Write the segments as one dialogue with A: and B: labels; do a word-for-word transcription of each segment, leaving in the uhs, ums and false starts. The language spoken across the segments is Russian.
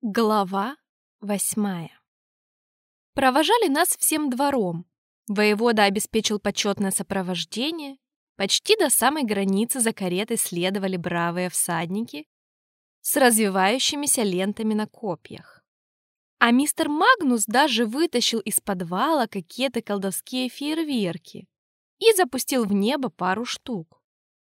A: Глава восьмая. Провожали нас всем двором. Воевода обеспечил почетное сопровождение. Почти до самой границы за каретой следовали бравые всадники с развивающимися лентами на копьях. А мистер Магнус даже вытащил из подвала какие-то колдовские фейерверки и запустил в небо пару штук.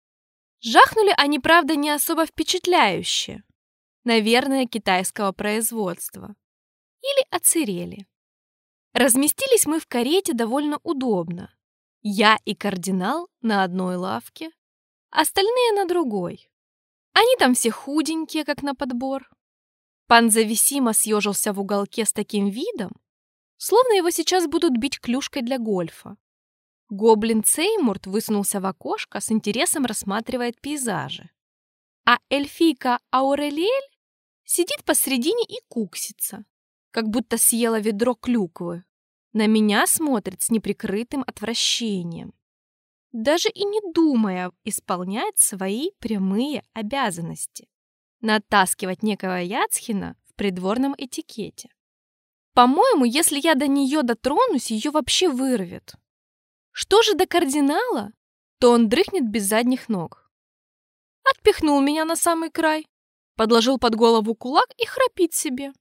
A: Жахнули они, правда, не особо впечатляюще. Наверное, китайского производства. Или оцерели. Разместились мы в карете довольно удобно. Я и кардинал на одной лавке, остальные на другой. Они там все худенькие, как на подбор. Пан зависимо съежился в уголке с таким видом, словно его сейчас будут бить клюшкой для гольфа. Гоблин Цеймурт высунулся в окошко, с интересом рассматривает пейзажи. А эльфийка Аурелиэль сидит посредине и куксится, как будто съела ведро клюквы. На меня смотрит с неприкрытым отвращением, даже и не думая исполнять свои прямые обязанности — натаскивать некого Яцхина в придворном этикете. По-моему, если я до нее дотронусь, ее вообще вырвет. Что же до кардинала, то он дрыхнет без задних ног. Отпихнул меня на самый край, подложил под голову кулак и храпит себе.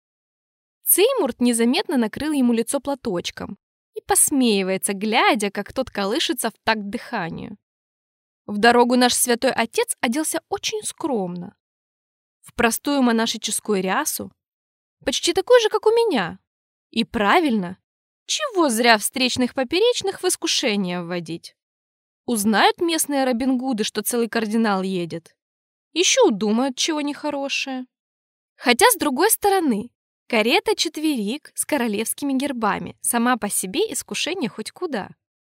A: Цеймурт незаметно накрыл ему лицо платочком и посмеивается, глядя, как тот колышется в такт дыханию. В дорогу наш святой отец оделся очень скромно. В простую монашескую рясу, почти такую же, как у меня. И правильно, чего зря встречных поперечных в искушение вводить. Узнают местные Робин Гуды, что целый кардинал едет. Еще удумают чего нехорошее. Хотя, с другой стороны, карета-четверик с королевскими гербами сама по себе искушение хоть куда.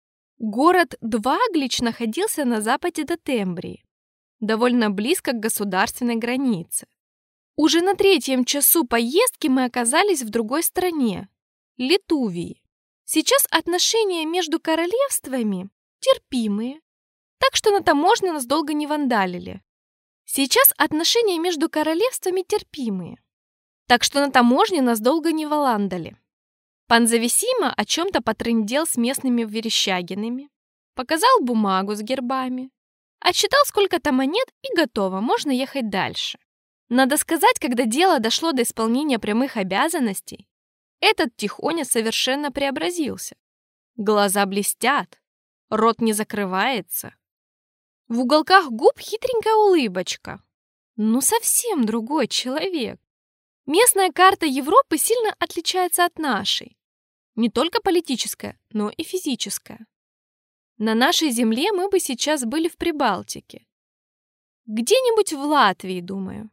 A: Город Дваглич находился на западе до Тембрии, довольно близко к государственной границе. Уже на третьем часу поездки мы оказались в другой стране — Литувии. Сейчас отношения между королевствами терпимые, так что на таможне нас долго не вандалили. Сейчас отношения между королевствами терпимые, так что на таможне нас долго не валандали. Пан зависимо о чем-то потрындел с местными верещагинами, показал бумагу с гербами, отсчитал сколько-то монет и готово, можно ехать дальше. Надо сказать, когда дело дошло до исполнения прямых обязанностей, этот тихоня совершенно преобразился. Глаза блестят, рот не закрывается. В уголках губ хитренькая улыбочка. Ну, совсем другой человек. Местная карта Европы сильно отличается от нашей. Не только политическая, но и физическая. На нашей земле мы бы сейчас были в Прибалтике. Где-нибудь в Латвии, думаю.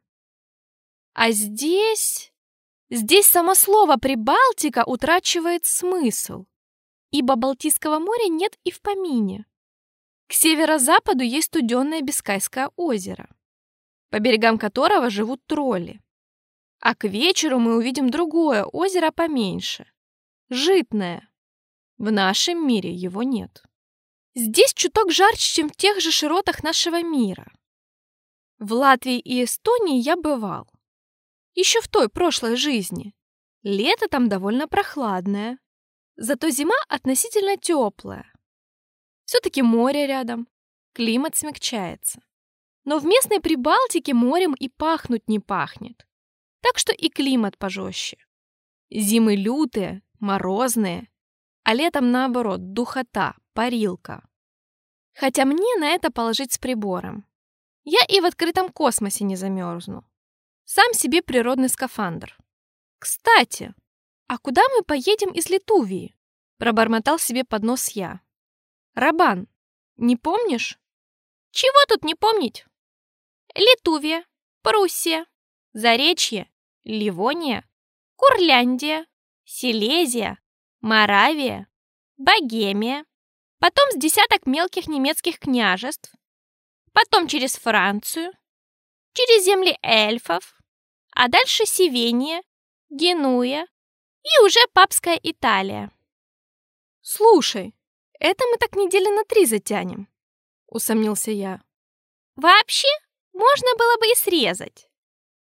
A: А здесь... Здесь само слово «Прибалтика» утрачивает смысл, ибо Балтийского моря нет и в помине. К северо-западу есть студенное Бискайское озеро, по берегам которого живут тролли. А к вечеру мы увидим другое озеро поменьше — Житное. В нашем мире его нет. Здесь чуток жарче, чем в тех же широтах нашего мира. В Латвии и Эстонии я бывал. Еще в той прошлой жизни. Лето там довольно прохладное, зато зима относительно теплая. Все-таки море рядом, климат смягчается. Но в местной Прибалтике морем и пахнуть не пахнет. Так что и климат пожестче. Зимы лютые, морозные, а летом, наоборот, духота, парилка. Хотя мне на это положить с прибором. Я и в открытом космосе не замерзну. Сам себе природный скафандр. Кстати, а куда мы поедем из Литувии? Пробормотал себе под нос я. Рабан, не помнишь? Чего тут не помнить? Литувия, Пруссия, Заречье, Ливония, Курляндия, Силезия, Моравия, Богемия, потом с десяток мелких немецких княжеств, потом через Францию, через земли эльфов, а дальше Севения, Генуя и уже папская Италия. Слушай, это мы так недели на три затянем, усомнился я. Вообще, можно было бы и срезать.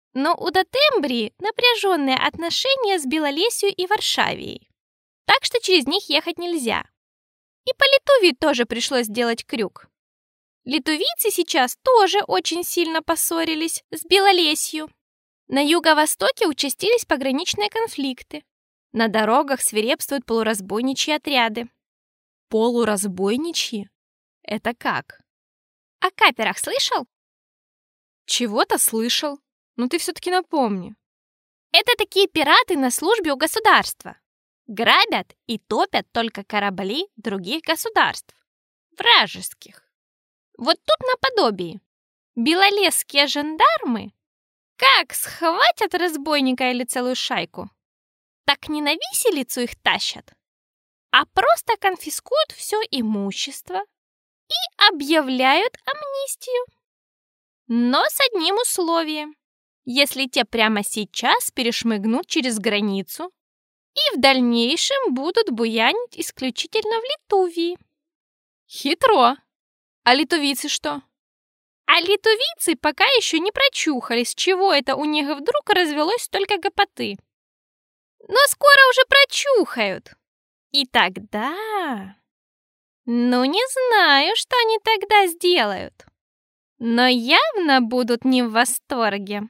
A: Но у Дотембрии напряженные отношения с Белолесью и Варшавией, так что через них ехать нельзя. И по Литувии тоже пришлось сделать крюк. Литувийцы сейчас тоже очень сильно поссорились с Белолесью. На юго-востоке участились пограничные конфликты. На дорогах свирепствуют полуразбойничьи отряды.
B: Полуразбойничьи? Это как?
A: О каперах слышал?
B: Чего-то слышал, но ты все-таки напомни.
A: Это такие пираты на службе у государства. Грабят и топят только корабли других государств. Вражеских. Вот тут наподобие. Белолесские жандармы как схватят разбойника или целую шайку, так не на виселицу их тащат, а просто конфискуют все имущество и объявляют амнистию. Но с одним условием. Если те прямо сейчас перешмыгнут через границу и в дальнейшем будут буянить исключительно в Литувии.
B: Хитро. А литувийцы что?
A: А литувийцы пока еще не прочухались, чего это у них вдруг развелось столько гопоты. Но скоро уже прочухают. И тогда... Ну, не знаю, что они тогда сделают. Но явно будут не в восторге.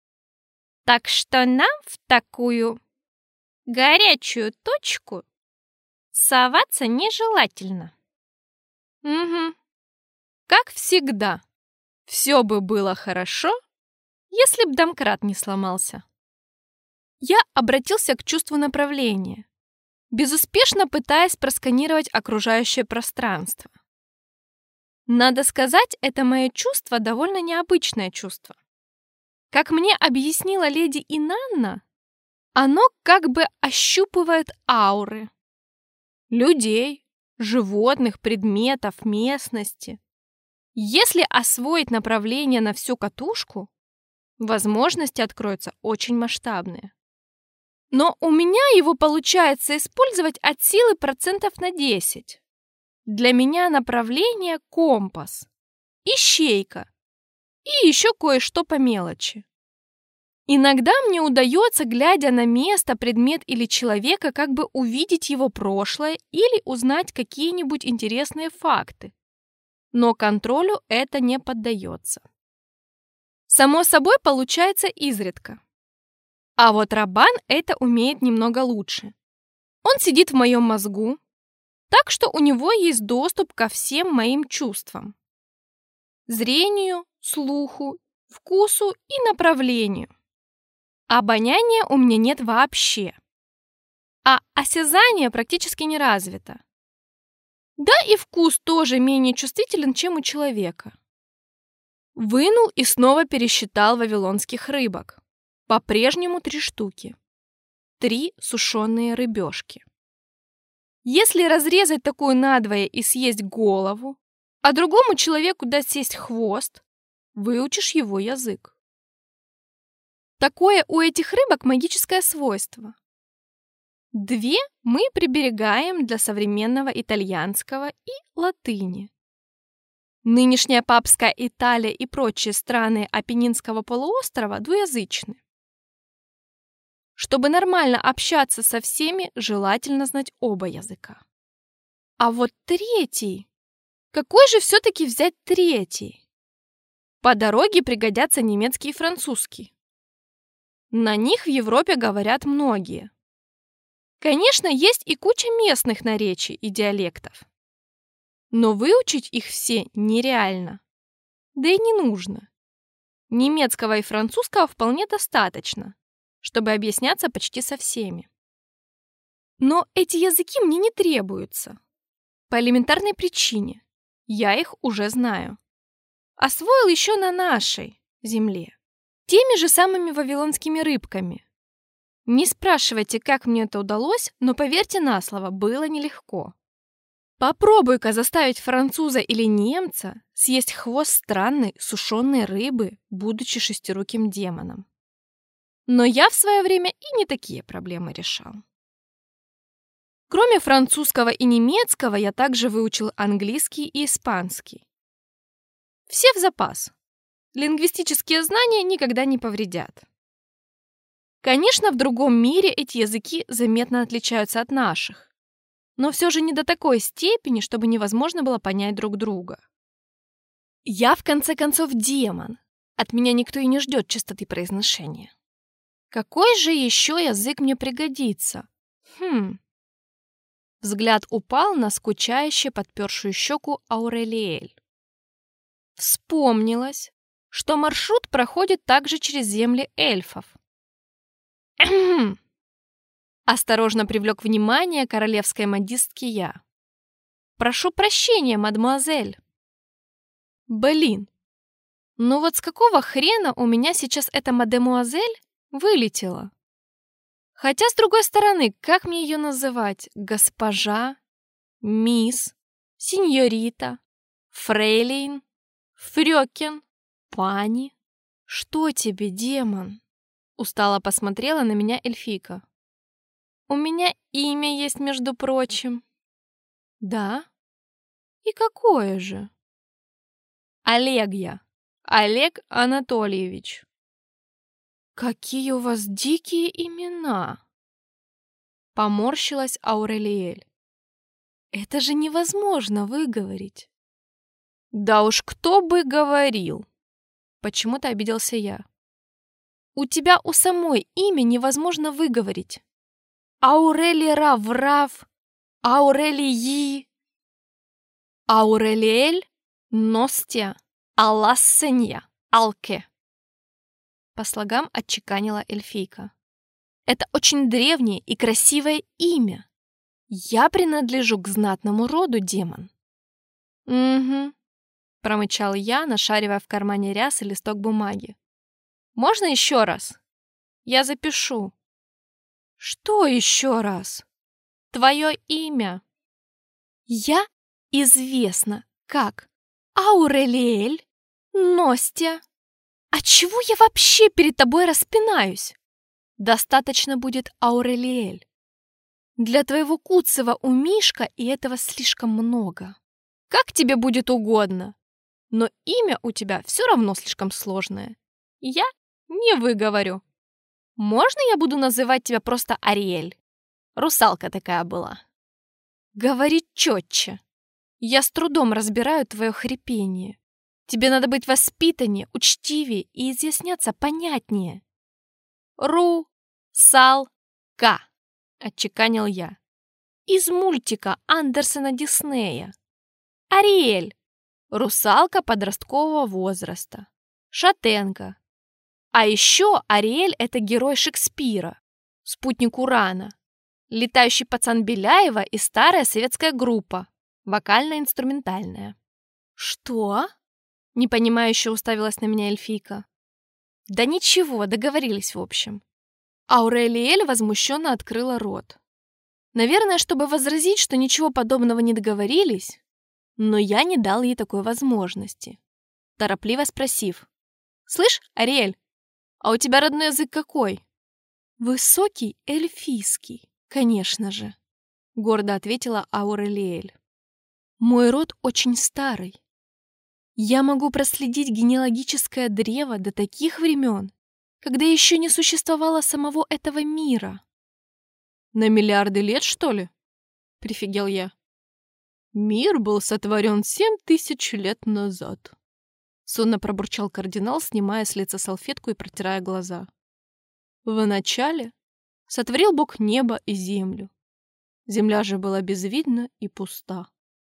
A: Так что нам в такую горячую точку соваться нежелательно.
B: Угу. Как всегда. Все бы было хорошо, если б домкрат не сломался. Я обратился к чувству направления, безуспешно пытаясь просканировать окружающее пространство. Надо сказать, это мое чувство довольно необычное чувство. Как мне объяснила леди Инанна, оно как бы ощупывает ауры. Людей, животных, предметов, местности. Если освоить направление на всю катушку, возможности откроются очень масштабные. Но у меня его получается использовать от силы процентов на десять. Для меня направление — компас, ищейка и еще кое-что по мелочи. Иногда мне удается, глядя на место, предмет или человека, как бы увидеть его прошлое или узнать какие-нибудь интересные факты. Но контролю это не поддается. Само собой, получается изредка. А вот Рабан это умеет немного лучше. Он сидит в моем мозгу, так что у него есть доступ ко всем моим чувствам. Зрению, слуху, вкусу и направлению. Обоняния у меня нет вообще. А осязание практически не развито. Да и вкус тоже менее чувствителен, чем у человека. Вынул и снова пересчитал вавилонских рыбок. По-прежнему три штуки. Три сушеные рыбешки. Если разрезать такую надвое и съесть голову, а другому человеку дать съесть хвост, выучишь его язык. Такое у этих рыбок магическое свойство. Две мы приберегаем для современного итальянского и латыни. Нынешняя папская Италия и прочие страны Апеннинского полуострова двуязычны. Чтобы нормально общаться со всеми, желательно знать оба языка. А вот третий... Какой же все-таки взять третий? По дороге пригодятся немецкий и французский. На них в Европе говорят многие. Конечно, есть и куча местных наречий и диалектов. Но выучить их все нереально. Да и не нужно. Немецкого и французского вполне достаточно, чтобы объясняться почти со всеми. Но эти языки мне не требуются. По элементарной причине. Я их уже знаю. Освоил еще на нашей земле. Теми же самыми вавилонскими рыбками. Не спрашивайте, как мне это удалось, но поверьте на слово, было нелегко. Попробуй-ка заставить француза или немца съесть хвост странной сушеной рыбы, будучи шестируким демоном. Но я в свое время и не такие проблемы решал. Кроме французского и немецкого, я также выучил английский и испанский. Все в запас. Лингвистические знания никогда не повредят.
A: Конечно, в другом мире эти языки заметно отличаются от наших, но все же не до такой степени, чтобы невозможно было понять друг друга. Я, в конце концов, демон. От меня никто и не ждет чистоты произношения. Какой же еще язык мне пригодится? Хм. Взгляд упал на скучающе подпершую щеку Аурелиэль. Вспомнилось, что маршрут проходит также через земли эльфов. Осторожно привлек внимание королевской модистки я. «Прошу прощения, мадемуазель». Блин, ну вот с какого хрена у меня сейчас эта мадемуазель вылетела? Хотя, с другой стороны, как мне ее называть? Госпожа? Мисс? Сеньорита? Фрейлин? Фрёкен? Пани? Что тебе, демон? Устало посмотрела на меня эльфийка. У меня имя есть, между прочим. Да? И какое же? Олег я. Олег Анатольевич. Какие у вас дикие имена! Поморщилась Аурелиэль. Это же невозможно выговорить. Да уж кто бы говорил. Почему-то обиделся я. У тебя у самой имя невозможно выговорить. Аурелира Врав, Аурелии, Аурелиэль, Ностя, Алассенья, Алке. По слогам отчеканила эльфийка. Это очень древнее и красивое имя. Я принадлежу к знатному роду, демон. Угу, промычал я, нашаривая в кармане рясы листок бумаги. Можно еще раз? Я запишу. Что еще раз? Твое имя. Я известна как Аурелиэль Ностя. А чего я вообще перед тобой распинаюсь? Достаточно будет Аурелиэль. Для твоего куцого умишка и этого слишком много. Как тебе будет угодно. Но имя у тебя все равно слишком сложное. Я не выговорю. Можно я буду называть тебя просто Ариэль? Русалка такая была. Говори четче. Я с трудом разбираю твое хрипение. Тебе надо быть воспитаннее, учтивее и изъясняться понятнее. Ру-сал-ка, отчеканил я. Из мультика Андерсена Диснея. Ариэль. Русалка подросткового возраста. Шатенка. А еще Ариэль — это герой Шекспира, спутник Урана, летающий пацан Беляева и старая советская группа, вокально-инструментальная. Что? Непонимающе уставилась на меня эльфийка. Да ничего, договорились в общем. Аурелиэль возмущенно открыла рот. Наверное, чтобы возразить, что ничего подобного не договорились, но я не дал ей такой возможности, торопливо спросив. «Слышь, Ариэль, а у тебя родной язык какой?» «Высокий эльфийский, конечно же», — гордо ответила Аурелиэль. «Мой род очень старый. Я могу проследить генеалогическое древо до таких времен, когда еще не существовало самого этого мира». «На миллиарды лет, что ли?» — прифигел я. «Мир был сотворен семь тысяч лет назад», — сонно пробурчал кардинал, снимая с лица салфетку и протирая глаза. «Вначале сотворил Бог небо и землю. Земля же была безвидна и пуста».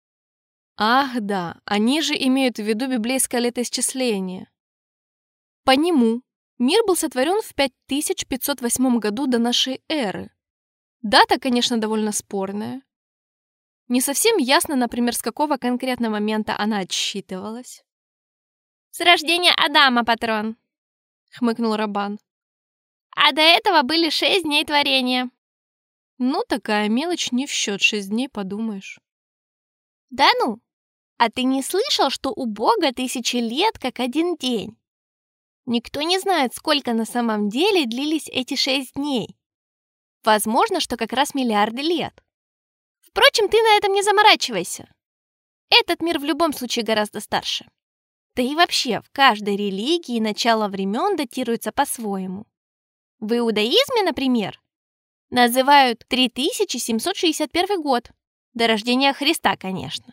A: Ах да, они же имеют в виду библейское летоисчисление. По нему мир был сотворен в пять тысяч пятьсот восьмом году до нашей эры. Дата, конечно, довольно спорная. Не совсем ясно, например, с какого конкретного момента она отсчитывалась. «С рождения Адама, патрон», — хмыкнул Рабан. «А до этого были шесть дней творения». Ну, такая мелочь не в счет, шесть дней, подумаешь. «Да ну? А ты не слышал, что у Бога тысячи лет как один день? Никто не знает, сколько на самом деле длились эти шесть дней. Возможно, что как раз миллиарды лет. Впрочем, ты на этом не заморачивайся. Этот мир в любом случае гораздо старше. Да и вообще, в каждой религии начало времен датируется по-своему. В иудаизме, например, называют три тысячи семьсот шестьдесят первый год. До рождения Христа, конечно.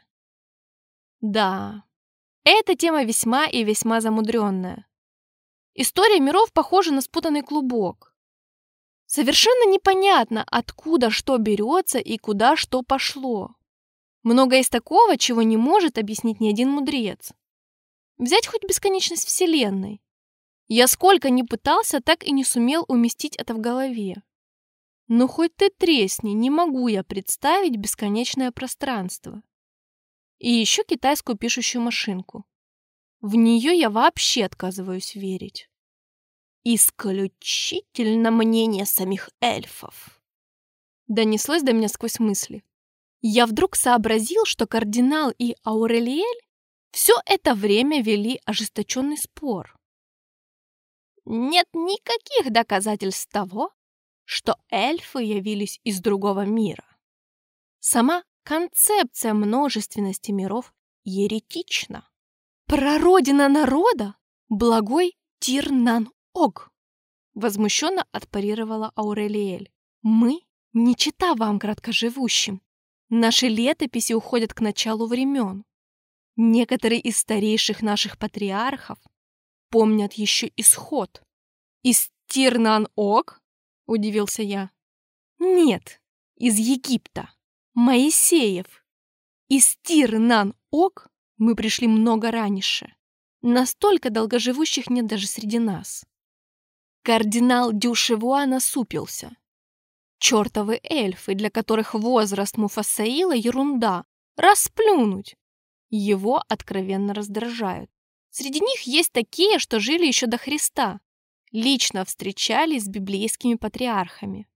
B: Да, эта тема весьма и весьма замудренная. История миров похожа на спутанный клубок. Совершенно непонятно, откуда что берется и куда что пошло. Много из такого, чего не может объяснить ни один мудрец. Взять хоть бесконечность Вселенной. Я сколько ни пытался, так и не сумел уместить это в голове. Но хоть ты тресни, не могу я представить бесконечное пространство. И еще китайскую пишущую машинку. В нее я вообще отказываюсь верить.
A: Исключительно мнение самих эльфов.
B: Донеслось до меня сквозь мысли. Я вдруг сообразил, что кардинал и Аурелиэль все это время вели ожесточенный спор.
A: Нет никаких доказательств того, что эльфы явились из другого мира. Сама концепция множественности миров еретична.
B: Прародина народа — благой Тир-Нан-Ог, возмущенно отпарировала Аурелиэль. Мы не чета вам, краткоживущим. Наши летописи уходят к началу времен. Некоторые из старейших наших патриархов помнят еще исход. Из Тир-Нан-Ог? Удивился я. Нет, из Египта. Моисеев. Из Тир-Нан-Ог мы пришли много раньше. Настолько долгоживущих нет даже среди нас. Кардинал Дюшевуа насупился. Чертовы эльфы, для которых возраст Муфасаила ерунда. Расплюнуть. Его откровенно раздражают. Среди них есть такие, что жили еще до Христа. Лично встречались с библейскими патриархами.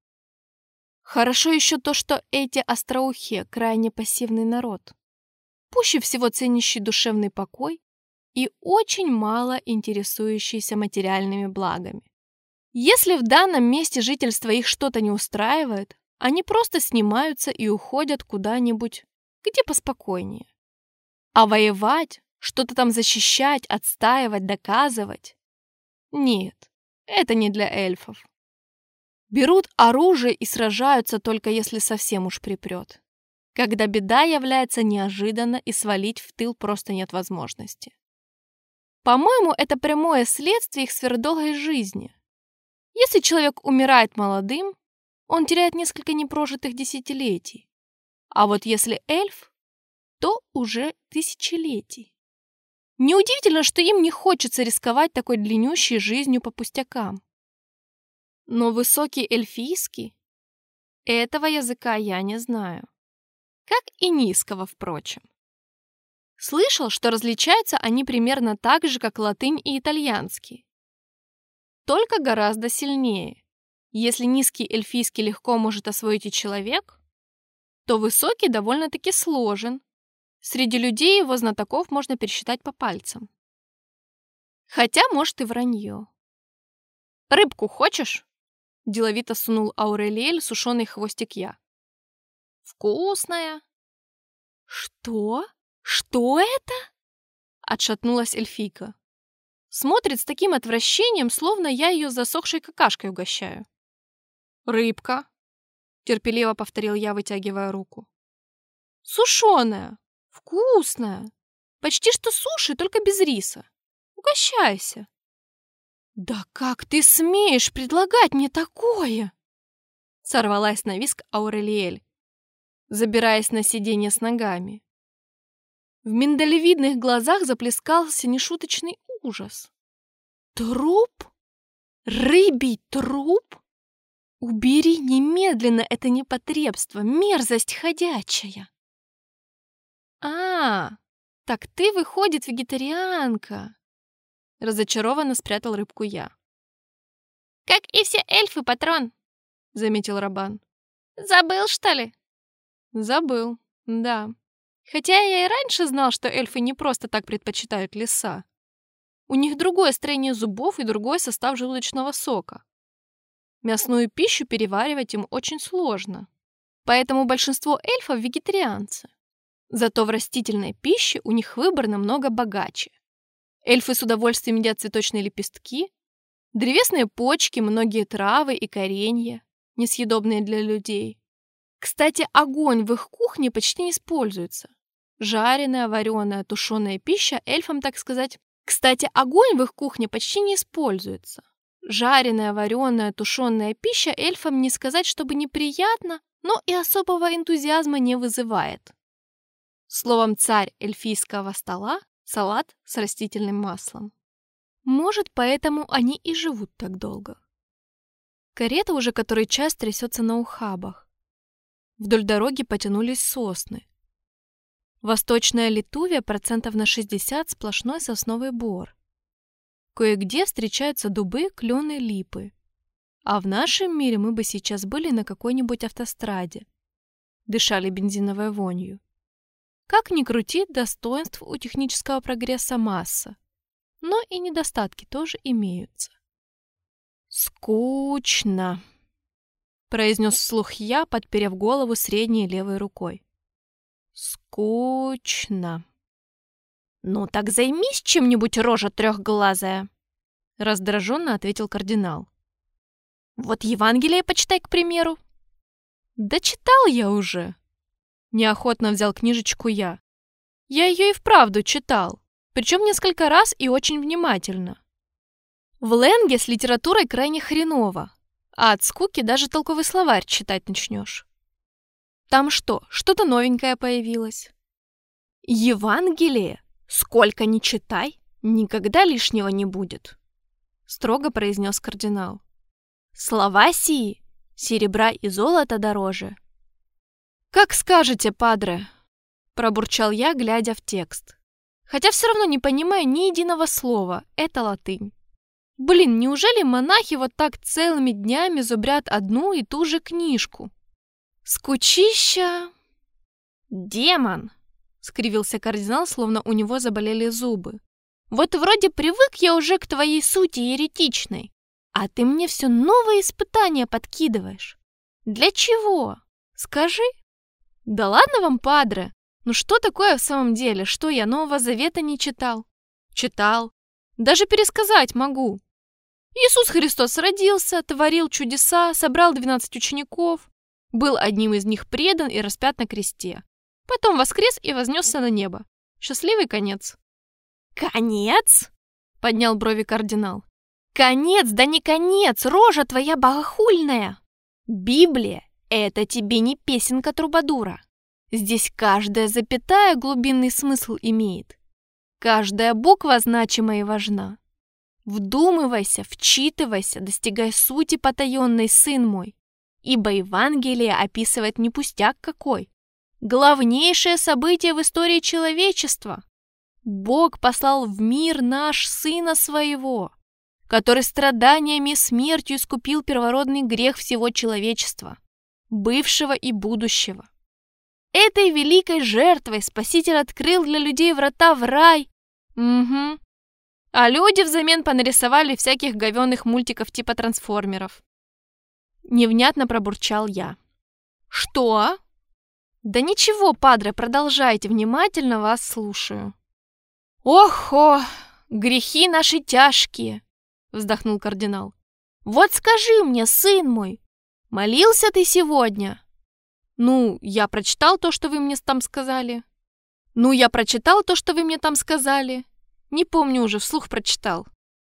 B: Хорошо еще то, что эти остроухие крайне пассивный народ. Пуще всего ценящий душевный покой и очень мало интересующийся материальными благами. Если в данном месте жительства их что-то не устраивает, они просто снимаются и уходят куда-нибудь, где поспокойнее. А воевать, что-то там защищать, отстаивать, доказывать? Нет, это не для эльфов. Берут оружие и сражаются только если совсем уж припрет. Когда беда является неожиданно и свалить в тыл просто нет возможности. По-моему, это прямое следствие их сверхдолгой жизни. Если человек умирает молодым, он теряет несколько непрожитых десятилетий. А вот если эльф, то уже тысячелетий. Неудивительно, что им не хочется рисковать такой длиннющей жизнью по пустякам. Но высокий эльфийский — этого языка я не знаю. Как и низкого, впрочем. Слышал, что различаются они примерно так же, как латынь и итальянский. Только гораздо сильнее. Если низкий эльфийский легко может освоить и человек, то высокий довольно-таки сложен. Среди людей его знатоков можно пересчитать по пальцам. Хотя, может, и вранье. «Рыбку хочешь?» — деловито сунул Аурелиэль сушеный хвостик я. «Вкусная». «Что? Что это?» — отшатнулась эльфийка. Смотрит с таким отвращением, словно я ее засохшей какашкой угощаю. «Рыбка», — терпеливо повторил я, вытягивая руку. «Сушеная, вкусная, почти что суши, только без риса. Угощайся». «Да как ты смеешь предлагать мне такое?» Сорвалась на виск Аурелиэль, забираясь на сиденье с ногами. В миндалевидных глазах заплескался нешуточный ужас. «Труп? Рыбий труп? Убери немедленно это непотребство, мерзость ходячая!» «А, так ты, выходит, вегетарианка!» Разочарованно спрятал рыбку я. «Как и все эльфы, патрон!» — заметил Рабан. «Забыл, что ли?» «Забыл, да. Хотя я и раньше знал, что эльфы не просто так предпочитают леса. У них другое строение зубов и другой состав желудочного сока. Мясную пищу переваривать им очень сложно. Поэтому большинство эльфов вегетарианцы. Зато в растительной пище у них выбор намного богаче. Эльфы с удовольствием едят цветочные лепестки,
A: древесные почки, многие травы и коренья, несъедобные для людей. Кстати, огонь в их кухне почти не используется. Жареная, вареная, тушеная пища эльфам, так сказать. Кстати, огонь в их кухне почти не используется. Жареная, вареная, тушеная пища эльфам не сказать, чтобы неприятно, но и особого энтузиазма не вызывает. Словом, царь эльфийского стола – салат с растительным маслом. Может, поэтому они и живут так долго. Карета уже который час трясется на ухабах. Вдоль дороги потянулись сосны. Восточная Литувия процентов на шестьдесят сплошной сосновый бор. Кое-где встречаются дубы, клены, липы. А в нашем мире мы бы сейчас были на какой-нибудь автостраде. Дышали бензиновой вонью. Как ни крути, достоинств у технического прогресса масса. Но и недостатки тоже имеются. «Скучно», — произнес вслух я, подперев голову средней левой рукой. «Скучно». «Ну так займись чем-нибудь, рожа трехглазая», — раздраженно ответил кардинал. «Вот Евангелие почитай, к примеру». «Да читал я уже», — неохотно взял книжечку я. «Я ее и вправду читал, причем несколько раз и очень внимательно. В Ленге с литературой крайне хреново, а от скуки даже толковый словарь читать начнешь. Там что, что-то новенькое появилось? Евангелие, сколько ни читай, никогда лишнего не будет», — строго произнес кардинал. «Слова сии, серебра и золота дороже». «Как скажете, падре», — пробурчал я, глядя в текст. Хотя все равно не понимаю ни единого слова, это латынь. Блин, неужели монахи вот так целыми днями зубрят одну и ту же книжку? Скучища. «Демон!» — скривился кардинал, словно у него заболели зубы. «Вот вроде привык я уже к твоей сути еретичной, а ты мне все новые испытания подкидываешь. Для чего? Скажи». «Да ладно вам, падре, ну что такое в самом деле, что я Нового Завета не читал?» «Читал. Даже пересказать могу. Иисус Христос родился, творил чудеса, собрал двенадцать учеников, был одним из них предан и распят на кресте. Потом воскрес и вознесся на небо. Счастливый конец». «Конец?» — поднял брови кардинал. «Конец, да не конец, рожа твоя богохульная! Библия — это тебе не песенка трубадура. Здесь каждая запятая глубинный смысл имеет. Каждая буква значима и важна. Вдумывайся, вчитывайся, достигай сути потаенной, сын мой. Ибо Евангелие описывает не пустяк какой. Главнейшее событие в истории человечества. Бог послал в мир наш Сына Своего, который страданиями и смертью искупил первородный грех всего человечества, бывшего и будущего. Этой великой жертвой Спаситель открыл для людей врата в рай. Угу. А люди взамен понарисовали всяких говёных мультиков типа трансформеров. Невнятно пробурчал я. «Что?» «Да ничего, падре, продолжайте, внимательно вас слушаю». «Ох-ох, грехи наши тяжкие», — вздохнул кардинал. «Вот скажи мне, сын мой, молился ты сегодня?» «Ну, я прочитал то, что вы мне там сказали». «Ну, я прочитал то, что вы мне там сказали». Не помню уже, вслух прочитал.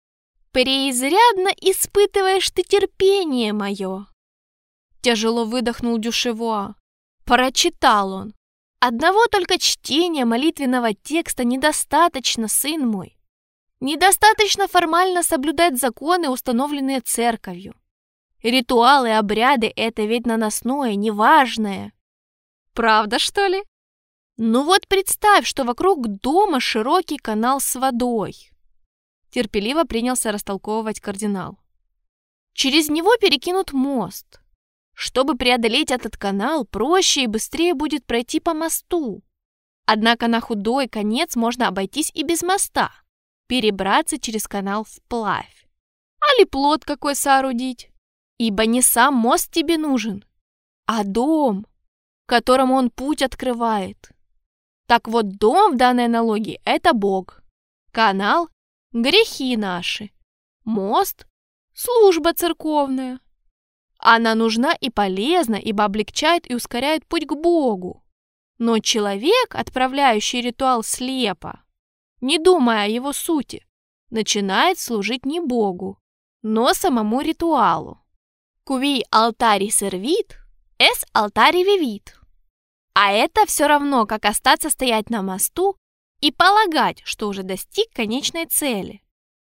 A: «Преизрядно испытываешь ты терпение мое». Тяжело выдохнул Дюшевуа. Прочитал он. «Одного только чтения молитвенного текста недостаточно, сын мой. Недостаточно формально соблюдать законы, установленные церковью. Ритуалы, обряды — это ведь наносное, неважное». «Правда, что ли?» «Ну вот представь, что вокруг дома широкий канал с водой», — терпеливо принялся растолковывать кардинал. «Через него перекинут мост. Чтобы преодолеть этот канал, проще и быстрее будет пройти по мосту. Однако на худой конец можно обойтись и без моста, перебраться через канал вплавь. Али плот какой соорудить, ибо не сам мост тебе нужен, а дом, которому он путь открывает. Так вот, дом в данной аналогии — это Бог, канал — грехи наши, мост
B: служба церковная. Она нужна и полезна, ибо облегчает и ускоряет путь к Богу. Но человек, отправляющий ритуал слепо, не думая о его сути, начинает служить не Богу, но самому ритуалу. Куви алтари сервит, эс алтари вивит. А это все равно, как остаться стоять на мосту и полагать, что уже достиг конечной цели.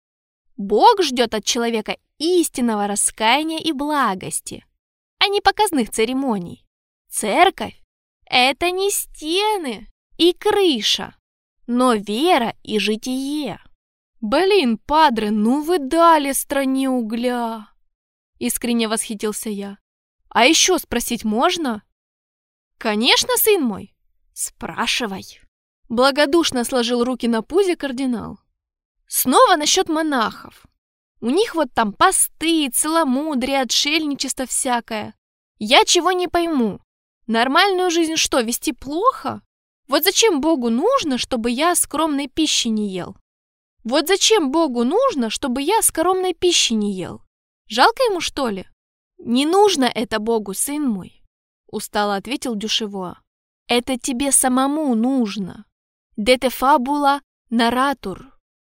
B: Бог ждет от человека истинного раскаяния и благости, а не показных церемоний. Церковь – это не стены и крыша, но вера и житие. «Блин, падре, ну вы дали стране угля!» Искренне восхитился я. «А еще спросить можно?» «Конечно, сын мой, спрашивай!» Благодушно сложил руки на пузе кардинал. «Снова насчет монахов. У них вот там посты, целомудрие, отшельничество всякое. Я чего не пойму. Нормальную жизнь что, вести плохо? Вот зачем Богу нужно, чтобы я скромной пищи не ел? Вот зачем Богу нужно, чтобы я скромной пищи не ел? Жалко ему, что ли?» «Не нужно это Богу, сын мой», — устало ответил Дюшевуа. «Это тебе самому нужно. Дете фабула наратур.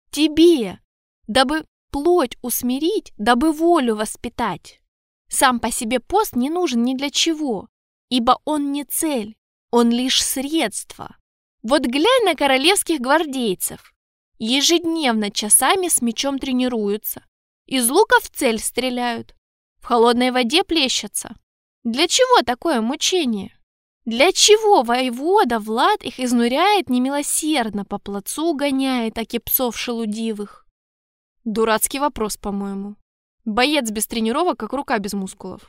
B: Тебе, дабы плоть усмирить, дабы волю воспитать. Сам по себе пост не нужен ни для чего, ибо он не цель, он лишь средство. Вот глянь на королевских гвардейцев. Ежедневно часами с мечом тренируются, из лука в цель стреляют, в холодной воде плещутся. Для чего такое мучение? Для чего воевода Влад их изнуряет немилосердно, по плацу гоняет, аки псов шелудивых?» Дурацкий вопрос, по-моему. Боец без тренировок, как рука без мускулов.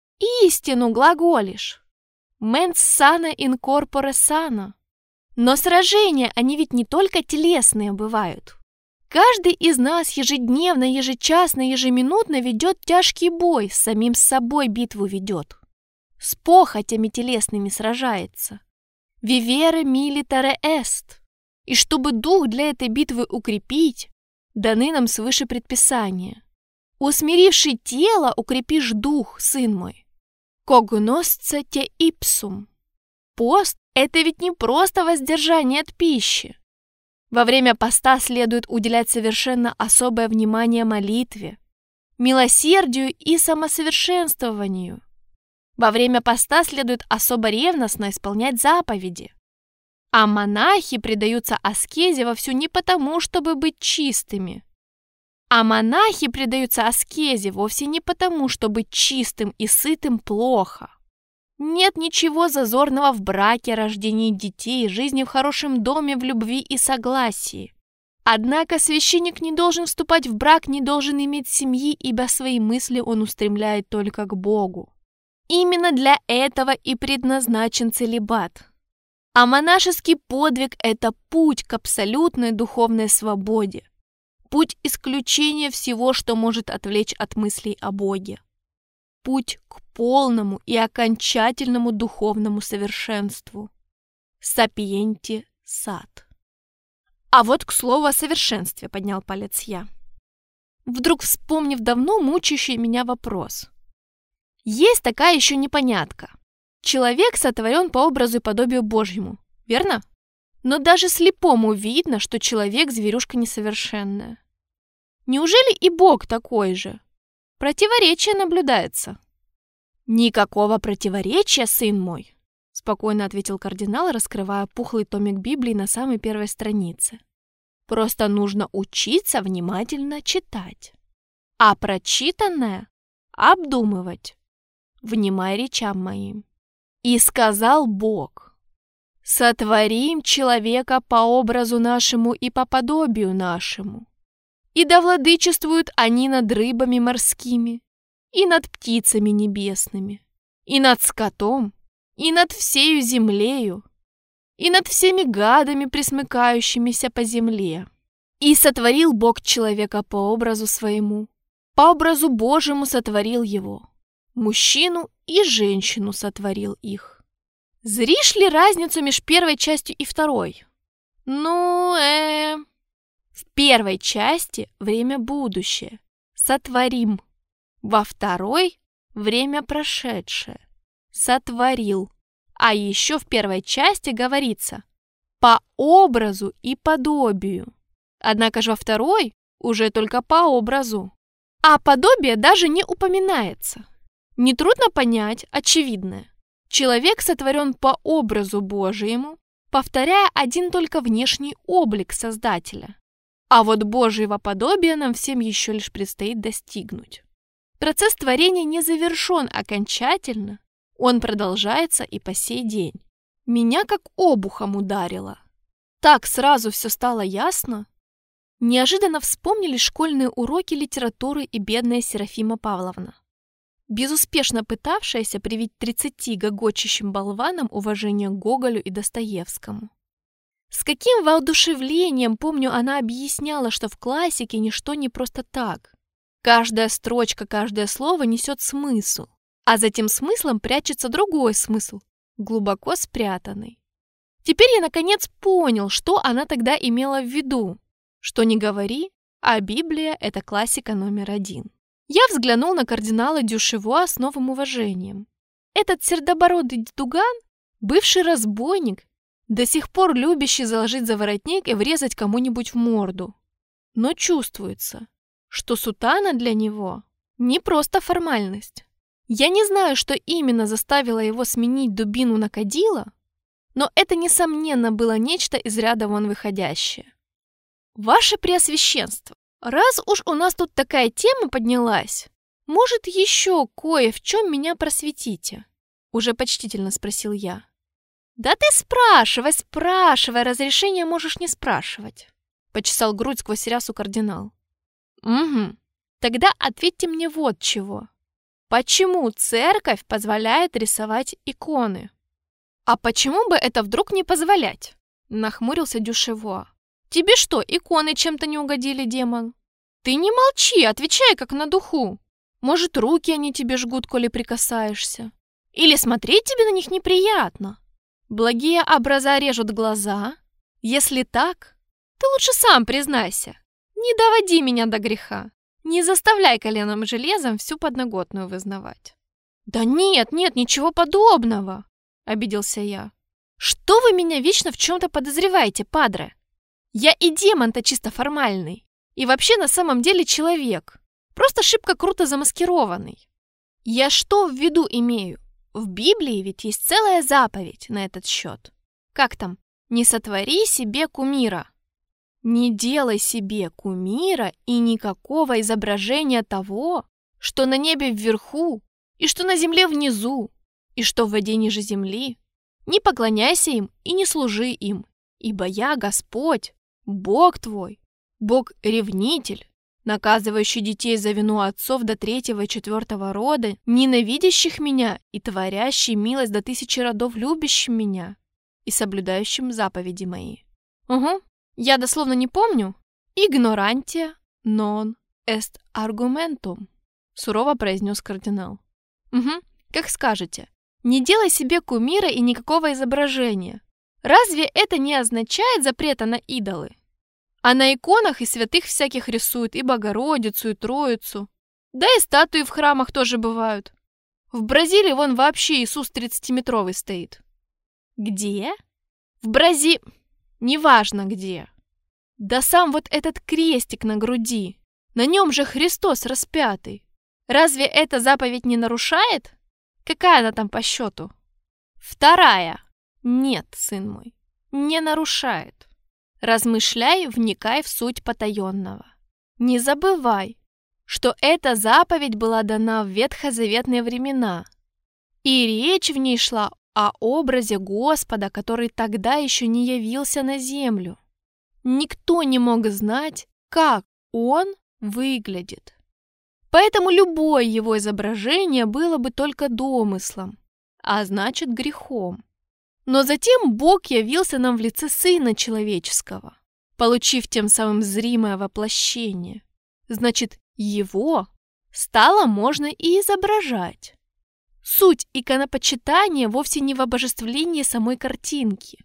B: «Истину глаголишь. Mens sana in corpore sana». Но сражения, они ведь не только телесные бывают. Каждый из нас ежедневно, ежечасно, ежеминутно ведет тяжкий бой, с самим собой битву ведет. С похотями телесными сражается. Vivere militare est. И чтобы дух для этой битвы укрепить, даны нам свыше предписания. Усмиривший тело, укрепишь дух, сын мой. Cognosce te ipsum. Пост – это ведь не просто воздержание от пищи. Во время поста следует уделять совершенно особое внимание молитве, милосердию и самосовершенствованию. Во время поста следует особо ревностно исполнять заповеди. А монахи предаются аскезе вовсю не потому, чтобы быть чистыми. А монахи предаются аскезе вовсе не потому, что быть чистым и сытым плохо. Нет ничего зазорного в браке, рождении детей, жизни в хорошем доме, в любви и согласии. Однако священник не должен вступать в брак, не должен иметь семьи, ибо свои мысли он устремляет только к Богу. Именно для этого и предназначен целибат. А монашеский подвиг – это путь к абсолютной духовной свободе, путь исключения всего, что может отвлечь от мыслей о Боге, путь к полному и окончательному духовному совершенству. Сапиенти сад. А вот к слову о совершенстве поднял палец я, вдруг вспомнив давно мучающий меня вопрос. Есть такая еще непонятка. Человек сотворен по образу и подобию Божьему, верно? Но даже слепому видно, что человек зверюшка несовершенная. Неужели и Бог такой же? Противоречие наблюдается. Никакого противоречия, сын мой, спокойно ответил кардинал, раскрывая пухлый томик Библии на самой первой странице. Просто нужно учиться внимательно читать, а прочитанное обдумывать. Внимай речам моим. И сказал Бог: сотворим человека по образу нашему и по подобию нашему. И да владычествуют они над рыбами морскими, и над птицами небесными, и над скотом, и над всею землею, и над всеми гадами, пресмыкающимися по земле. И сотворил Бог человека по образу своему, по образу Божьему сотворил его. Мужчину и женщину сотворил их. Зришь ли разницу между первой частью и второй? Ну, э... В первой части время будущее. Сотворим.
A: Во второй – время прошедшее. Сотворил. А еще в первой части говорится «по образу и подобию». Однако же во второй уже только по образу. А подобие даже не упоминается. Нетрудно понять очевидное. Человек сотворен по образу Божьему, повторяя один только внешний облик Создателя. А вот Божьего подобия нам всем еще лишь предстоит достигнуть. Процесс творения не завершен окончательно, он продолжается и по сей день. Меня как обухом ударило. Так сразу все стало ясно. Неожиданно вспомнили школьные уроки литературы и бедная Серафима Павловна, безуспешно пытавшаяся привить тридцати гогочущим болванам уважение к Гоголю и Достоевскому. С каким воодушевлением, помню, она объясняла, что в классике ничто не просто так. Каждая строчка, каждое слово несет смысл, а за этим смыслом прячется другой смысл, глубоко спрятанный. Теперь я наконец понял, что она тогда имела в виду. Что ни говори, а Библия – это классика номер один. Я взглянул на кардинала Дюшевуа с новым уважением. Этот сердобородый дедуган, бывший разбойник, до сих пор любящий заложить за воротник и врезать кому-нибудь в морду. Но чувствуется, что сутана для него не просто формальность. Я не знаю, что именно заставило его сменить дубину на кадило, но это, несомненно, было нечто из ряда вон выходящее. «Ваше Преосвященство, раз уж у нас тут такая тема поднялась, может, еще кое в чем меня просветите?» Уже почтительно спросил я. «Да ты спрашивай, спрашивай, разрешения можешь не спрашивать», почесал грудь сквозь рясу кардинал. «Угу, тогда ответьте мне вот чего. Почему церковь позволяет рисовать иконы?» «А почему бы это вдруг не позволять?» Нахмурился Дюшевуа. «Тебе что, иконы чем-то не угодили, демон? Ты не молчи, отвечай как на духу. Может, руки они тебе жгут, коли прикасаешься? Или смотреть тебе на них неприятно? Благие образа режут глаза? Если так, ты лучше сам признайся. Не доводи меня до греха. Не заставляй коленом железом всю подноготную вызнавать». «Да нет, нет, ничего подобного», — обиделся я. «Что вы меня вечно в чем-то подозреваете, падре? Я и демон-то чисто формальный. И вообще на самом деле человек. Просто шибко круто замаскированный. Я что в виду имею? В Библии ведь есть целая заповедь на этот счет. Как там? Не сотвори себе кумира. Не делай себе кумира и никакого изображения того, что на небе вверху, и что на земле внизу, и что в воде ниже земли. Не поклоняйся им и не служи им, ибо я Господь, Бог твой, Бог-ревнитель, наказывающий детей за вину отцов до третьего и четвертого рода, ненавидящих меня и творящий милость до тысячи родов, любящим меня и соблюдающим заповеди мои». Угу, я дословно не помню. «Ignorantia non est argumentum», сурово произнес кардинал. Угу, как скажете. Не делай себе кумира и никакого изображения. Разве это не означает запрета на идолы? А на иконах и святых всяких рисуют, и Богородицу, и Троицу. Да и статуи в храмах тоже бывают. В Бразилии вон вообще Иисус тридцатиметровый стоит. Где? В Брази... Неважно где. Да сам вот этот крестик на груди. На нем же Христос распятый. Разве эта заповедь не нарушает? Какая она там по счету? Вторая. Нет, сын мой, не нарушает. Размышляй, вникай в суть потаенного. Не забывай, что эта заповедь была дана в ветхозаветные времена, и речь в ней шла о образе Господа, который тогда еще не явился на землю. Никто не мог знать, как он выглядит. Поэтому любое его изображение было бы только домыслом, а значит грехом. Но затем Бог явился нам в лице Сына Человеческого, получив тем самым зримое воплощение. Значит, его стало можно и изображать. Суть иконопочитания вовсе не в обожествлении самой картинки.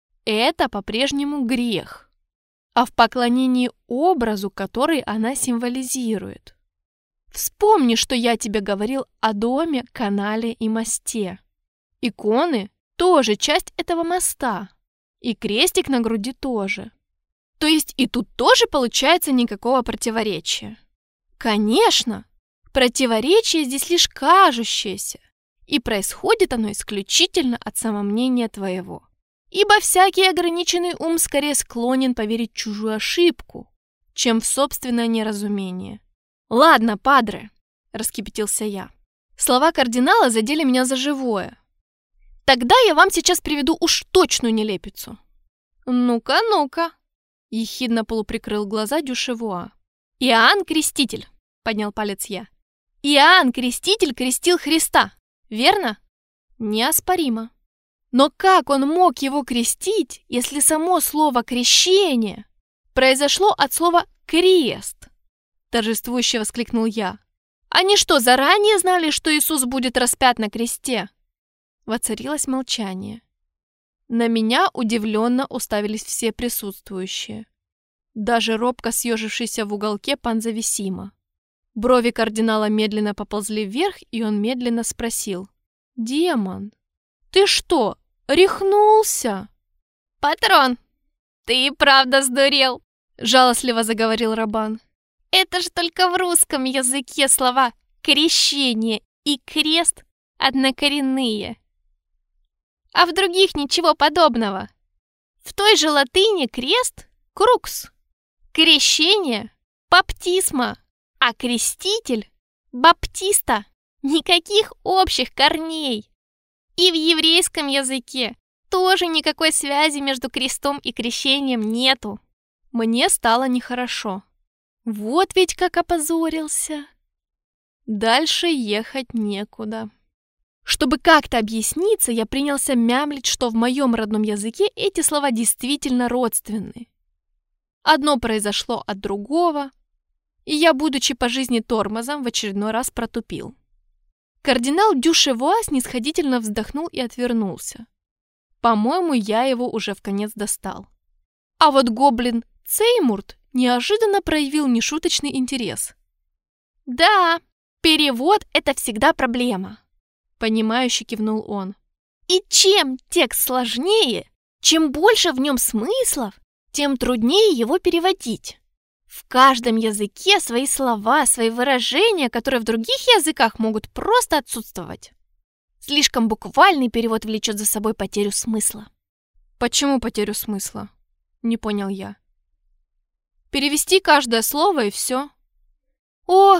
A: Это по-прежнему грех, а в поклонении образу, который она символизирует.
B: Вспомни, что я тебе говорил о доме, канале и мосте. Иконы тоже часть этого моста. И крестик на груди тоже. То есть и тут тоже получается никакого противоречия. Конечно, противоречие здесь лишь кажущееся, и происходит оно исключительно от самомнения твоего. Ибо всякий ограниченный ум скорее склонен поверить в чужую ошибку, чем в собственное неразумение. «Ладно, падре», — раскипятился я. Слова кардинала задели меня за живое. «Тогда я вам сейчас приведу уж точную нелепицу». «Ну-ка, ну-ка», — ехидно полуприкрыл глаза Дюшевуа. «Иоанн Креститель», — поднял палец я. «Иоанн Креститель крестил Христа, верно?» «Неоспоримо. Но как он мог его крестить, если само слово «крещение» произошло от слова «крест»?» Торжествующе воскликнул я. «Они что, заранее знали, что Иисус будет распят на кресте?» Воцарилось молчание. На меня удивленно уставились все присутствующие. Даже робко съежившийся в уголке пан Зависимо. Брови кардинала медленно поползли вверх, и он медленно спросил. «Демон, ты что, рехнулся?» «Патрон, ты и правда сдурел!» — жалостливо заговорил Рабан. «Это же только в русском языке слова «крещение» и «крест» однокоренные. А в других ничего подобного. В той же латыни крест — крукс, крещение — баптисма, а креститель — баптиста. Никаких общих корней. И в еврейском языке тоже никакой связи между крестом и крещением нету». Мне стало нехорошо. Вот ведь как опозорился. Дальше ехать некуда. Чтобы как-то объясниться, я принялся мямлить, что в моем родном языке эти слова действительно родственны. Одно произошло от другого, и я, будучи по жизни тормозом, в очередной раз протупил. Кардинал Дюшевуа снисходительно вздохнул и отвернулся. По-моему, я его уже вконец достал. А вот гоблин Цеймурт неожиданно проявил нешуточный интерес. «Да, перевод — это всегда проблема», — понимающе кивнул он. «И чем текст сложнее, чем больше в нем смыслов, тем труднее его переводить. В каждом языке свои слова, свои выражения, которые в других языках могут просто отсутствовать. Слишком буквальный перевод влечет за собой потерю смысла». «Почему потерю смысла?» — не понял я. «Перевести каждое слово и все». «Ох,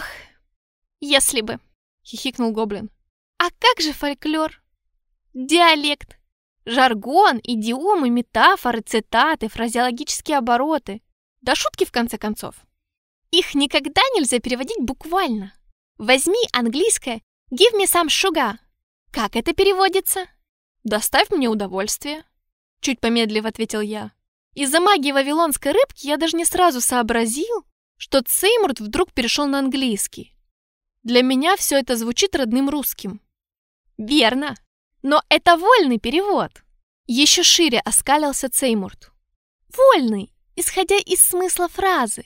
B: если бы», — хихикнул гоблин. «А как же фольклор? Диалект, жаргон, идиомы, метафоры, цитаты, фразеологические обороты, да шутки в конце концов. Их никогда нельзя переводить буквально. Возьми английское «give me some sugar». Как это переводится?» «Доставь мне удовольствие», — чуть помедлив ответил я. Из-за магии вавилонской рыбки я даже не сразу сообразил, что Цеймурт вдруг перешел на английский. Для меня все это звучит родным русским. «Верно, но это вольный перевод», — еще шире оскалился Цеймурт. «Вольный, исходя из смысла фразы.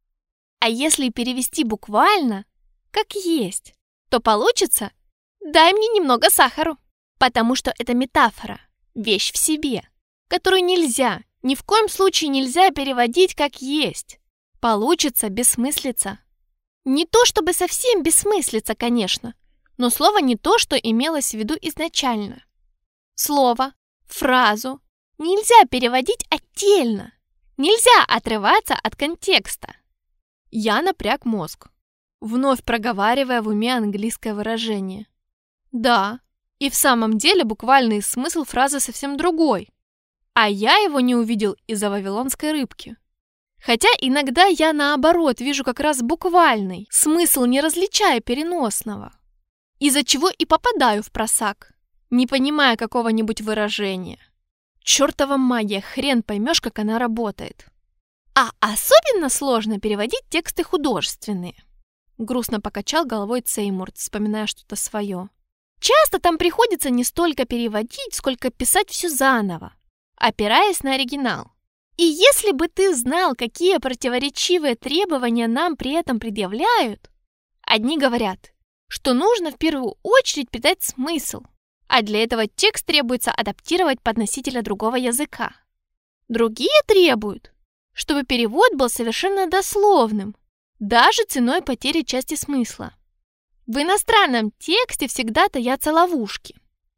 B: А если перевести буквально, как есть, то получится «дай мне немного сахару», потому что это метафора, вещь в себе, которую нельзя, ни в коем случае нельзя переводить как есть. Получится бессмыслица. Не то чтобы совсем бессмыслица, конечно, но слово не то, что имелось в виду изначально. Слово, фразу нельзя переводить отдельно. Нельзя отрываться от контекста. Я напряг мозг, вновь проговаривая в уме английское выражение. Да, и в самом деле буквальный смысл фразы совсем другой. А я его не увидел из-за вавилонской рыбки. Хотя иногда я, наоборот, вижу как раз буквальный смысл, не различая переносного. Из-за чего и попадаю в просак, не понимая какого-нибудь выражения. Чёртова магия, хрен поймешь, как она работает. А особенно сложно переводить тексты художественные. Грустно покачал головой Цеймурт, вспоминая что-то свое. Часто там приходится не столько переводить, сколько писать все заново, опираясь на оригинал. И если бы ты знал, какие противоречивые требования нам при этом предъявляют,
A: Одни говорят, что нужно в первую очередь придать смысл, а для этого текст требуется адаптировать под носителя другого языка. Другие требуют, чтобы перевод был совершенно дословным, даже ценой потери части смысла. В иностранном тексте всегда таятся ловушки.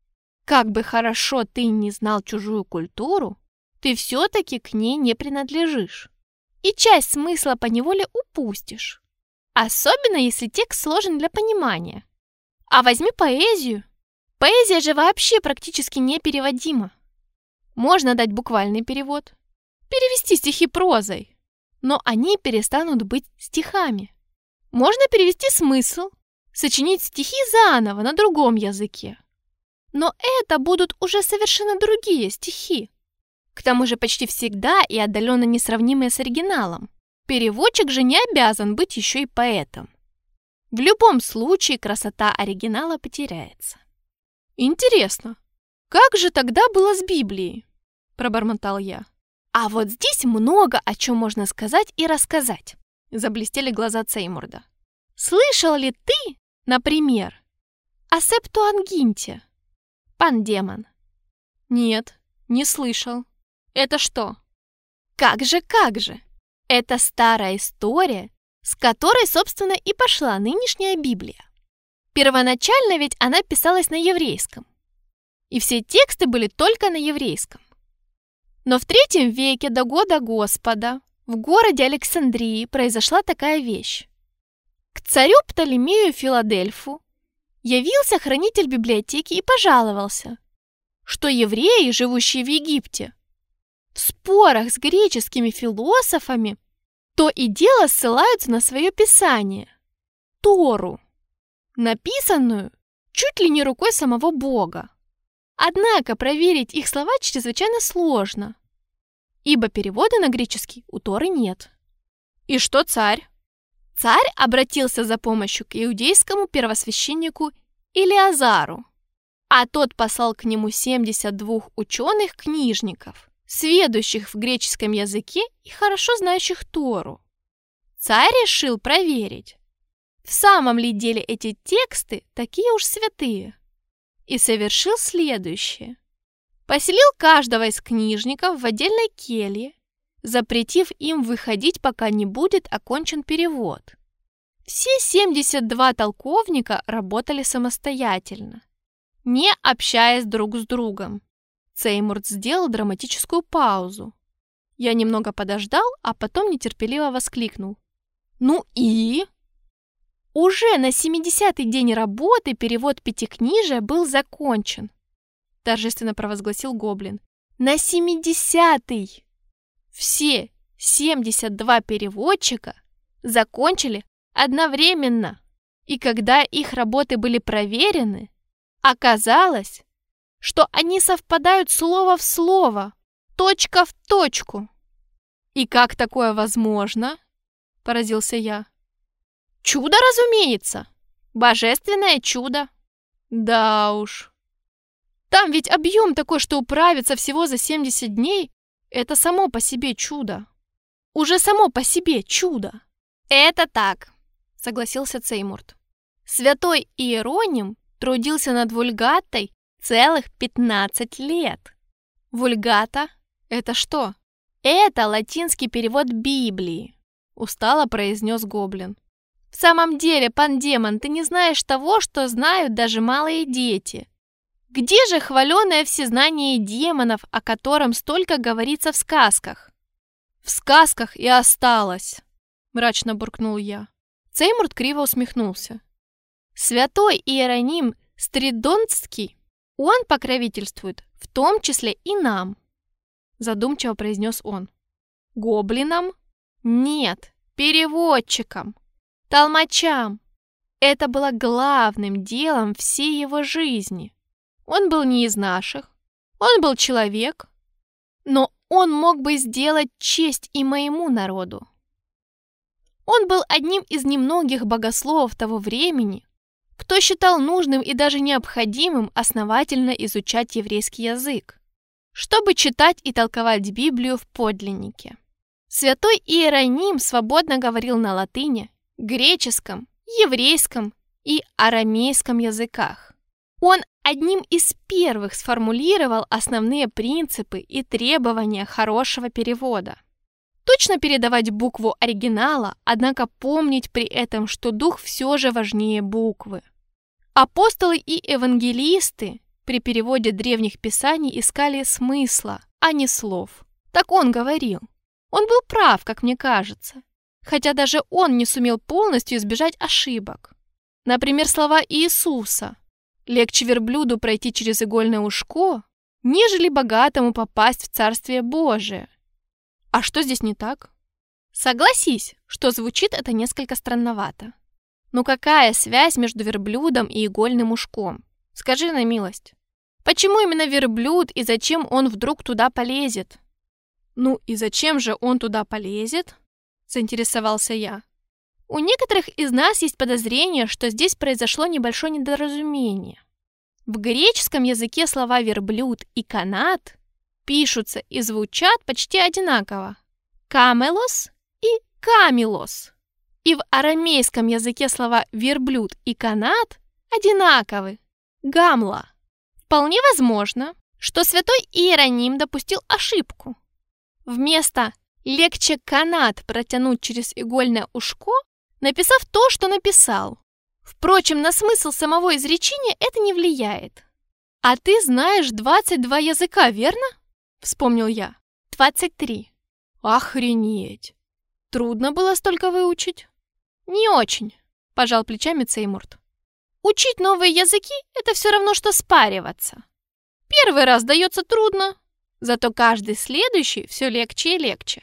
A: Как бы хорошо ты ни знал чужую культуру, ты все-таки к ней не принадлежишь. И часть смысла поневоле упустишь. Особенно, если текст сложен для понимания. А возьми поэзию. Поэзия же вообще практически непереводима. Можно дать буквальный перевод, перевести стихи прозой, но они перестанут быть стихами. Можно перевести смысл, сочинить стихи заново на другом языке. Но это будут уже совершенно другие стихи. К тому же почти всегда и отдаленно несравнимые с оригиналом. Переводчик же не обязан быть еще и поэтом. В любом случае красота оригинала потеряется. «Интересно, как же тогда было с Библией?» – пробормотал я. «А вот здесь много о чем можно сказать и рассказать», – заблестели глаза Цеймурда. «Слышал ли ты, например, о Септуагинте, пан Демон?» «Нет, не слышал. Это что?» «Как же, как же! Это старая история, с которой, собственно, и пошла нынешняя Библия. Первоначально ведь она писалась на еврейском, и все тексты были только на еврейском. Но в третьем веке до года Господа в городе Александрии произошла такая вещь. К царю Птолемею Филадельфу явился хранитель библиотеки и пожаловался, что евреи, живущие в Египте, в спорах с греческими философами то и дело ссылаются на свое писание, Тору, написанную чуть ли не рукой самого Бога. Однако проверить их слова чрезвычайно сложно, ибо перевода на греческий у Торы нет. И что царь? Царь обратился за помощью к иудейскому первосвященнику Илиазару, а тот послал к нему семьдесят двух ученых-книжников, сведущих в греческом языке и хорошо знающих Тору. Царь решил проверить, в самом ли деле эти тексты такие уж святые, и совершил следующее. Поселил каждого из книжников в отдельной келье, запретив им выходить, пока не будет окончен перевод. Все семьдесят два толковника работали самостоятельно, не общаясь друг с другом. Цеймурд сделал драматическую паузу. Я немного подождал, а потом нетерпеливо воскликнул. «Ну и?» Уже на семидесятый день работы перевод пятикнижия был закончен, торжественно провозгласил Гоблин. На семидесятый! Все семьдесят два переводчика закончили одновременно, и когда их работы были проверены, оказалось, что они совпадают слово в слово, точка в точку. «И как такое возможно?» – поразился я. «Чудо, разумеется! Божественное чудо!» «Да уж. Там ведь объем такой, что управиться всего за семьдесят дней – это само по себе чудо. Уже само по себе чудо!» «Это так!» – согласился Цеймурд. «Святой Иероним трудился над Вульгатой целых пятнадцать лет. Вульгата – это что? Это латинский перевод Библии, устало произнес Гоблин. В самом деле, пан Демон, ты не знаешь того, что знают даже малые дети. Где же хваленое всезнание демонов, о котором столько говорится в сказках? В сказках и осталось, мрачно буркнул я. Цеймурд криво усмехнулся. Святой Иероним Стридонский, он покровительствует, в том числе и нам, задумчиво произнес он. Гоблинам? Нет, переводчикам, толмачам. Это было главным делом всей его жизни. Он был не из наших, он был человек, но он мог бы сделать честь и моему народу. Он был одним из немногих богословов того времени, кто считал нужным и даже необходимым основательно изучать еврейский язык, чтобы читать и толковать Библию в подлиннике. Святой Иероним свободно говорил на латыни, греческом еврейском и арамейском языках. Он одним из первых сформулировал основные принципы и требования хорошего перевода. Точно передавать букву оригинала, однако помнить при этом, что дух все же важнее буквы. Апостолы и евангелисты при переводе древних писаний искали смысла, а не слов. Так он говорил. Он был прав, как мне кажется. Хотя даже он не сумел полностью избежать ошибок. Например, слова Иисуса. Легче верблюду пройти через игольное ушко, нежели богатому попасть в Царствие Божие. А что здесь не так? Согласись, что звучит это несколько странновато. Но какая связь между верблюдом и игольным ушком? Скажи на милость. Почему именно верблюд и зачем он вдруг туда полезет? Ну и зачем же он туда полезет? Заинтересовался я. У некоторых из нас есть подозрение, что здесь произошло небольшое недоразумение. В греческом языке слова «верблюд» и «канат» пишутся и звучат почти одинаково. «Камелос» и «камилос». И в арамейском языке слова «верблюд» и «канат» одинаковы. «Гамла». Вполне возможно, что святой Иероним допустил ошибку. Вместо «легче канат протянуть через игольное ушко», написав то, что написал. Впрочем, на смысл самого изречения это не влияет. «А ты знаешь двадцать два языка, верно?» — вспомнил я. «двадцать три». «Охренеть! Трудно было столько выучить?» «Не очень», — пожал плечами Цеймурт. «Учить новые языки — это все равно, что спариваться. Первый раз дается трудно, зато каждый следующий все легче и легче.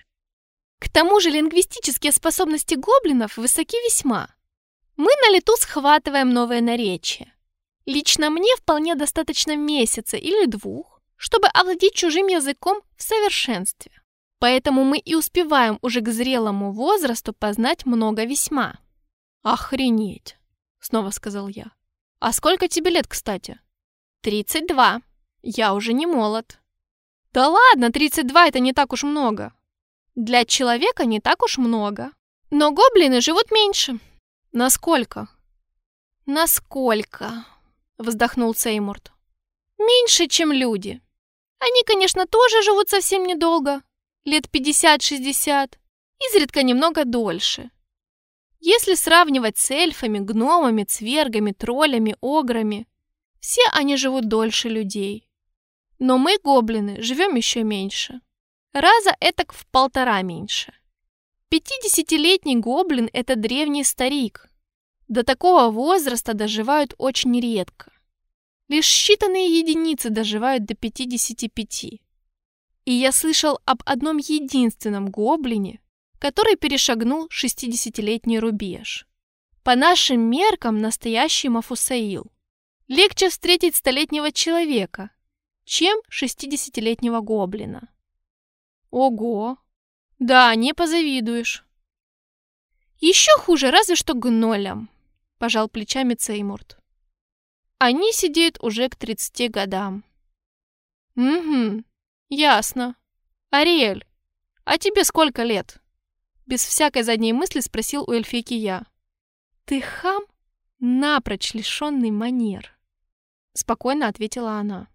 A: К тому же лингвистические способности гоблинов высоки весьма. Мы на лету схватываем новое наречие. Лично мне вполне достаточно месяца или двух, чтобы овладеть чужим языком в совершенстве. Поэтому мы и успеваем уже к зрелому возрасту познать много весьма». «Охренеть!» — снова сказал я. «А сколько тебе лет, кстати?» «тридцать два. Я уже не молод». «Да ладно, тридцать два — это не так уж много». «Для человека не так уж много. Но гоблины живут меньше». «Насколько?» «Насколько?» — вздохнул Сеймурт. «Меньше, чем люди. Они, конечно, тоже живут совсем недолго, лет пятьдесят-шестьдесят, изредка немного дольше. Если сравнивать с эльфами, гномами, цвергами, троллями, ограми, все они живут дольше людей. Но мы, гоблины, живем еще меньше. Раза этак в полтора меньше. Пятидесятилетний гоблин – это древний старик. До такого возраста доживают очень редко. Лишь считанные единицы доживают до пятидесяти пяти. И я слышал об одном единственном гоблине, который перешагнул шестидесятилетний рубеж. По нашим меркам настоящий Мафусаил. Легче встретить столетнего человека, чем шестидесятилетнего гоблина. Ого! Да, не позавидуешь. Еще хуже, разве что гнолям, пожал плечами Цеймурт. Они сидеют уже к тридцати годам. Угу, ясно. Ариэль, а тебе сколько лет? Без всякой задней мысли спросил у эльфийки я. Ты хам, напрочь лишенный манер, спокойно ответила она.